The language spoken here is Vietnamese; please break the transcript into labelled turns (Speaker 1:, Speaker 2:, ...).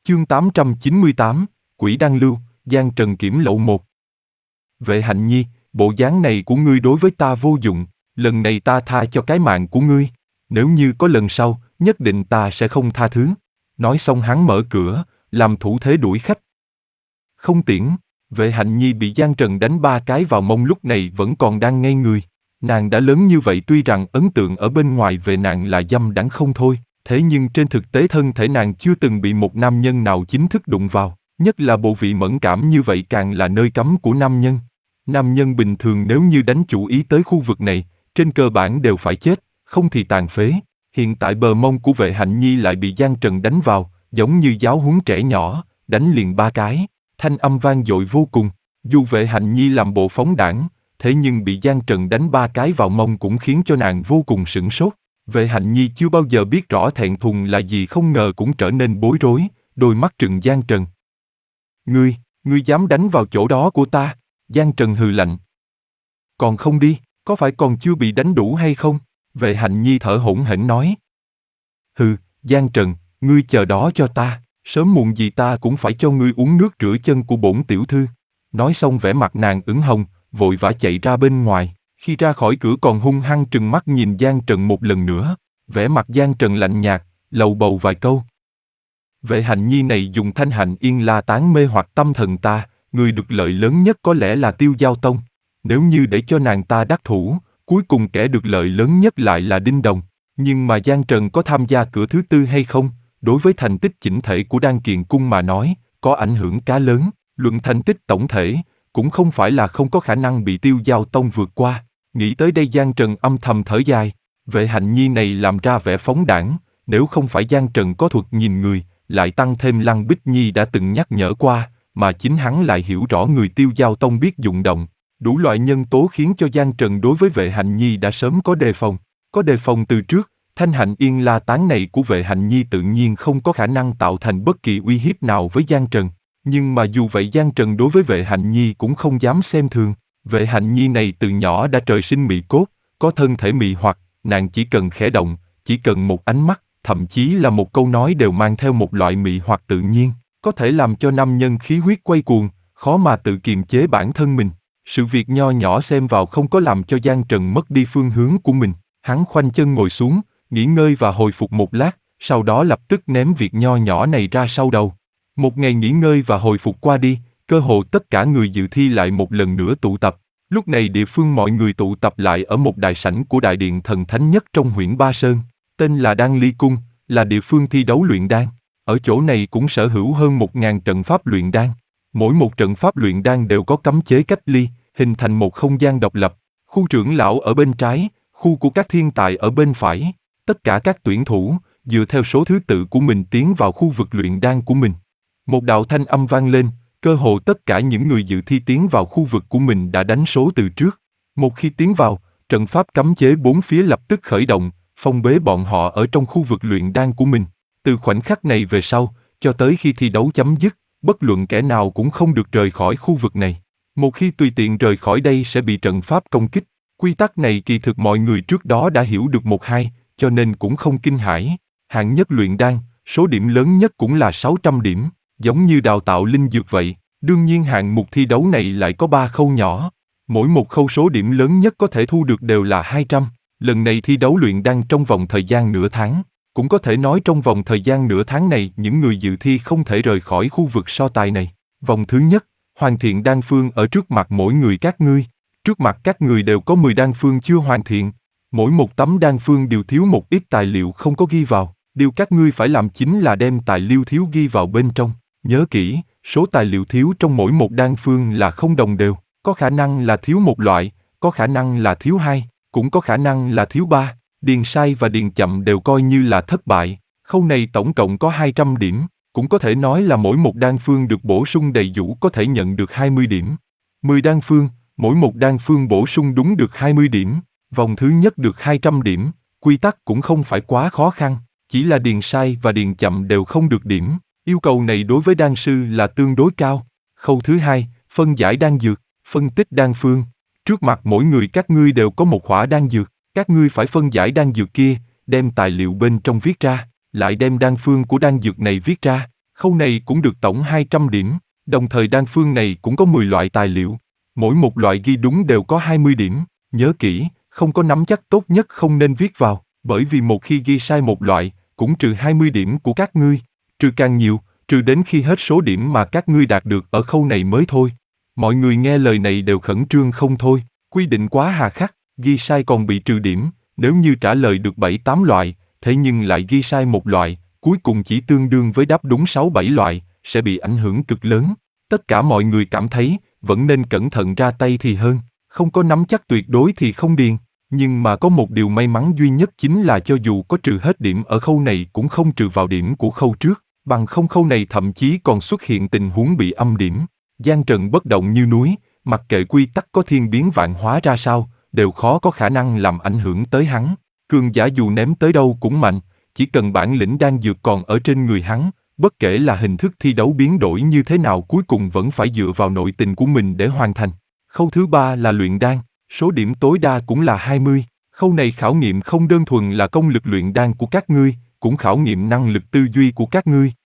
Speaker 1: Chương 898, Quỷ Đăng Lưu, Giang Trần Kiểm Lậu 1. Vệ Hạnh Nhi, bộ dáng này của ngươi đối với ta vô dụng, lần này ta tha cho cái mạng của ngươi. Nếu như có lần sau, nhất định ta sẽ không tha thứ. Nói xong hắn mở cửa, làm thủ thế đuổi khách. Không tiễn, Vệ Hạnh Nhi bị Giang Trần đánh 3 cái vào mông lúc này vẫn còn đang ngây người. Nàng đã lớn như vậy tuy rằng ấn tượng ở bên ngoài về nàng là dâm đãng không thôi, thế nhưng trên thực tế thân thể nàng chưa từng bị một nam nhân nào chính thức đụng vào, nhất là bộ vị mẫn cảm như vậy càng là nơi cấm của nam nhân. Nam nhân bình thường nếu như đánh chủ ý tới khu vực này, trên cơ bản đều phải chết, không thì tàn phế. Hiện tại bờ mông của Vệ Hạnh Nhi lại bị Giang Trần đánh vào, giống như giáo huấn trẻ nhỏ, đánh liền 3 cái, thanh âm vang dội vô cùng. Dù Vệ Hạnh Nhi làm bộ phóng đãng, thế nhưng bị Giang Trần đánh 3 cái vào mông cũng khiến cho nàng vô cùng sửng sốt. Vệ Hạnh Nhi chưa bao giờ biết rõ thẹn thùng là gì, không ngờ cũng trở nên bối rối, đôi mắt trừng Giang Trần. Ngươi dám đánh vào chỗ đó của ta? Giang Trần hừ lạnh. Còn không đi, có phải còn chưa bị đánh đủ hay không? Vệ Hạnh Nhi thở hổn hển nói. Hừ, Giang Trần, ngươi chờ đó cho ta, sớm muộn gì ta cũng phải cho ngươi uống nước rửa chân của bổn tiểu thư. Nói xong vẻ mặt nàng ửng hồng, vội vã chạy ra bên ngoài, khi ra khỏi cửa còn hung hăng trừng mắt nhìn Giang Trần một lần nữa, vẻ mặt Giang Trần lạnh nhạt, lầu bầu vài câu. Vệ Hạnh Nhi này dùng Thanh Hạnh Yên La tán mê hoặc tâm thần ta, người được lợi lớn nhất có lẽ là Tiêu Giao Tông. Nếu như để cho nàng ta đắc thủ, cuối cùng kẻ được lợi lớn nhất lại là Đinh Đồng. Nhưng mà Giang Trần có tham gia cửa thứ tư hay không, đối với thành tích chỉnh thể của Đan Kiền Cung mà nói, có ảnh hưởng khá lớn. Luận thành tích tổng thể, cũng không phải là không có khả năng bị Tiêu Giao Tông vượt qua. Nghĩ tới đây Giang Trần âm thầm thở dài. Vệ Hạnh Nhi này làm ra vẻ phóng đãng, nếu không phải Giang Trần có thuật nhìn người, lại tăng thêm Lăng Bích Nhi đã từng nhắc nhở qua, mà chính hắn lại hiểu rõ người Tiêu Giao Tông biết dụng động. Đủ loại nhân tố khiến cho Giang Trần đối với Vệ Hạnh Nhi đã sớm có đề phòng. Có đề phòng từ trước, Thanh Hạnh Yên La tán này của Vệ Hạnh Nhi tự nhiên không có khả năng tạo thành bất kỳ uy hiếp nào với Giang Trần. Nhưng mà dù vậy Giang Trần đối với Vệ Hạnh Nhi cũng không dám xem thường. Vệ Hạnh Nhi này từ nhỏ đã trời sinh mị cốt, có thân thể mị hoặc, nàng chỉ cần khẽ động, chỉ cần một ánh mắt, thậm chí là một câu nói đều mang theo một loại mị hoặc tự nhiên, có thể làm cho nam nhân khí huyết quay cuồng, khó mà tự kiềm chế bản thân mình. Sự việc nho nhỏ xem vào không có làm cho Giang Trần mất đi phương hướng của mình, hắn khoanh chân ngồi xuống, nghỉ ngơi và hồi phục một lát, sau đó lập tức ném việc nho nhỏ này ra sau đầu. Một ngày nghỉ ngơi và hồi phục qua đi, cơ hồ tất cả người dự thi lại một lần nữa tụ tập. Lúc này địa phương mọi người tụ tập lại ở một đại sảnh của đại điện thần thánh nhất trong huyện Ba Sơn, tên là Đan Ly Cung, là địa phương thi đấu luyện đan. Ở chỗ này cũng sở hữu hơn 1000 trận pháp luyện đan. Mỗi một trận pháp luyện đan đều có cấm chế cách ly, hình thành một không gian độc lập. Khu trưởng lão ở bên trái, khu của các thiên tài ở bên phải. Tất cả các tuyển thủ, dựa theo số thứ tự của mình tiến vào khu vực luyện đan của mình. Một đạo thanh âm vang lên, cơ hồ tất cả những người dự thi tiến vào khu vực của mình đã đánh số từ trước. Một khi tiến vào, trận pháp cấm chế bốn phía lập tức khởi động, phong bế bọn họ ở trong khu vực luyện đan của mình. Từ khoảnh khắc này về sau, cho tới khi thi đấu chấm dứt, bất luận kẻ nào cũng không được rời khỏi khu vực này. Một khi tùy tiện rời khỏi đây sẽ bị trận pháp công kích. Quy tắc này kỳ thực mọi người trước đó đã hiểu được một hai, cho nên cũng không kinh hãi. Hạng nhất luyện đan, số điểm lớn nhất cũng là 600 điểm, giống như đào tạo linh dược vậy. Đương nhiên hạng mục thi đấu này lại có 3 khâu nhỏ. Mỗi một khâu số điểm lớn nhất có thể thu được đều là 200. Lần này thi đấu luyện đan trong vòng thời gian nửa tháng. Cũng có thể nói trong vòng thời gian nửa tháng này những người dự thi không thể rời khỏi khu vực so tài này. Vòng thứ nhất, hoàn thiện đan phương ở trước mặt mỗi người các ngươi. Trước mặt các người đều có 10 đan phương chưa hoàn thiện. Mỗi một tấm đan phương đều thiếu một ít tài liệu không có ghi vào. Điều các ngươi phải làm chính là đem tài liệu thiếu ghi vào bên trong. Nhớ kỹ, số tài liệu thiếu trong mỗi một đan phương là không đồng đều. Có khả năng là thiếu một loại, có khả năng là thiếu hai, cũng có khả năng là thiếu ba. Điền sai và điền chậm đều coi như là thất bại. Khâu này tổng cộng có 200 điểm. Cũng có thể nói là mỗi một đan phương được bổ sung đầy đủ có thể nhận được 20 điểm. 10 đan phương, mỗi một đan phương bổ sung đúng được 20 điểm. Vòng thứ nhất được 200 điểm. Quy tắc cũng không phải quá khó khăn. Chỉ là điền sai và điền chậm đều không được điểm. Yêu cầu này đối với đan sư là tương đối cao. Khâu thứ hai, phân giải đan dược, phân tích đan phương. Trước mặt mỗi người các ngươi đều có một khỏa đan dược. Các ngươi phải phân giải đan dược kia, đem tài liệu bên trong viết ra, lại đem đan phương của đan dược này viết ra. Khâu này cũng được tổng 200 điểm, đồng thời đan phương này cũng có 10 loại tài liệu. Mỗi một loại ghi đúng đều có 20 điểm, nhớ kỹ, không có nắm chắc tốt nhất không nên viết vào, bởi vì một khi ghi sai một loại, cũng trừ 20 điểm của các ngươi, trừ càng nhiều, trừ đến khi hết số điểm mà các ngươi đạt được ở khâu này mới thôi. Mọi người nghe lời này đều khẩn trương không thôi, quy định quá hà khắc, ghi sai còn bị trừ điểm, nếu như trả lời được 7-8 loại, thế nhưng lại ghi sai một loại, cuối cùng chỉ tương đương với đáp đúng 6-7 loại, sẽ bị ảnh hưởng cực lớn. Tất cả mọi người cảm thấy, vẫn nên cẩn thận ra tay thì hơn, không có nắm chắc tuyệt đối thì không điền. Nhưng mà có một điều may mắn duy nhất chính là cho dù có trừ hết điểm ở khâu này cũng không trừ vào điểm của khâu trước, bằng không khâu này thậm chí còn xuất hiện tình huống bị âm điểm. Giang Trần bất động như núi, mặc kệ quy tắc có thiên biến vạn hóa ra sao, đều khó có khả năng làm ảnh hưởng tới hắn. Cường giả dù ném tới đâu cũng mạnh, chỉ cần bản lĩnh đang dược còn ở trên người hắn, bất kể là hình thức thi đấu biến đổi như thế nào cuối cùng vẫn phải dựa vào nội tình của mình để hoàn thành. Khâu thứ ba là luyện đan, số điểm tối đa cũng là 20. Khâu này khảo nghiệm không đơn thuần là công lực luyện đan của các ngươi, cũng khảo nghiệm năng lực tư duy của các ngươi.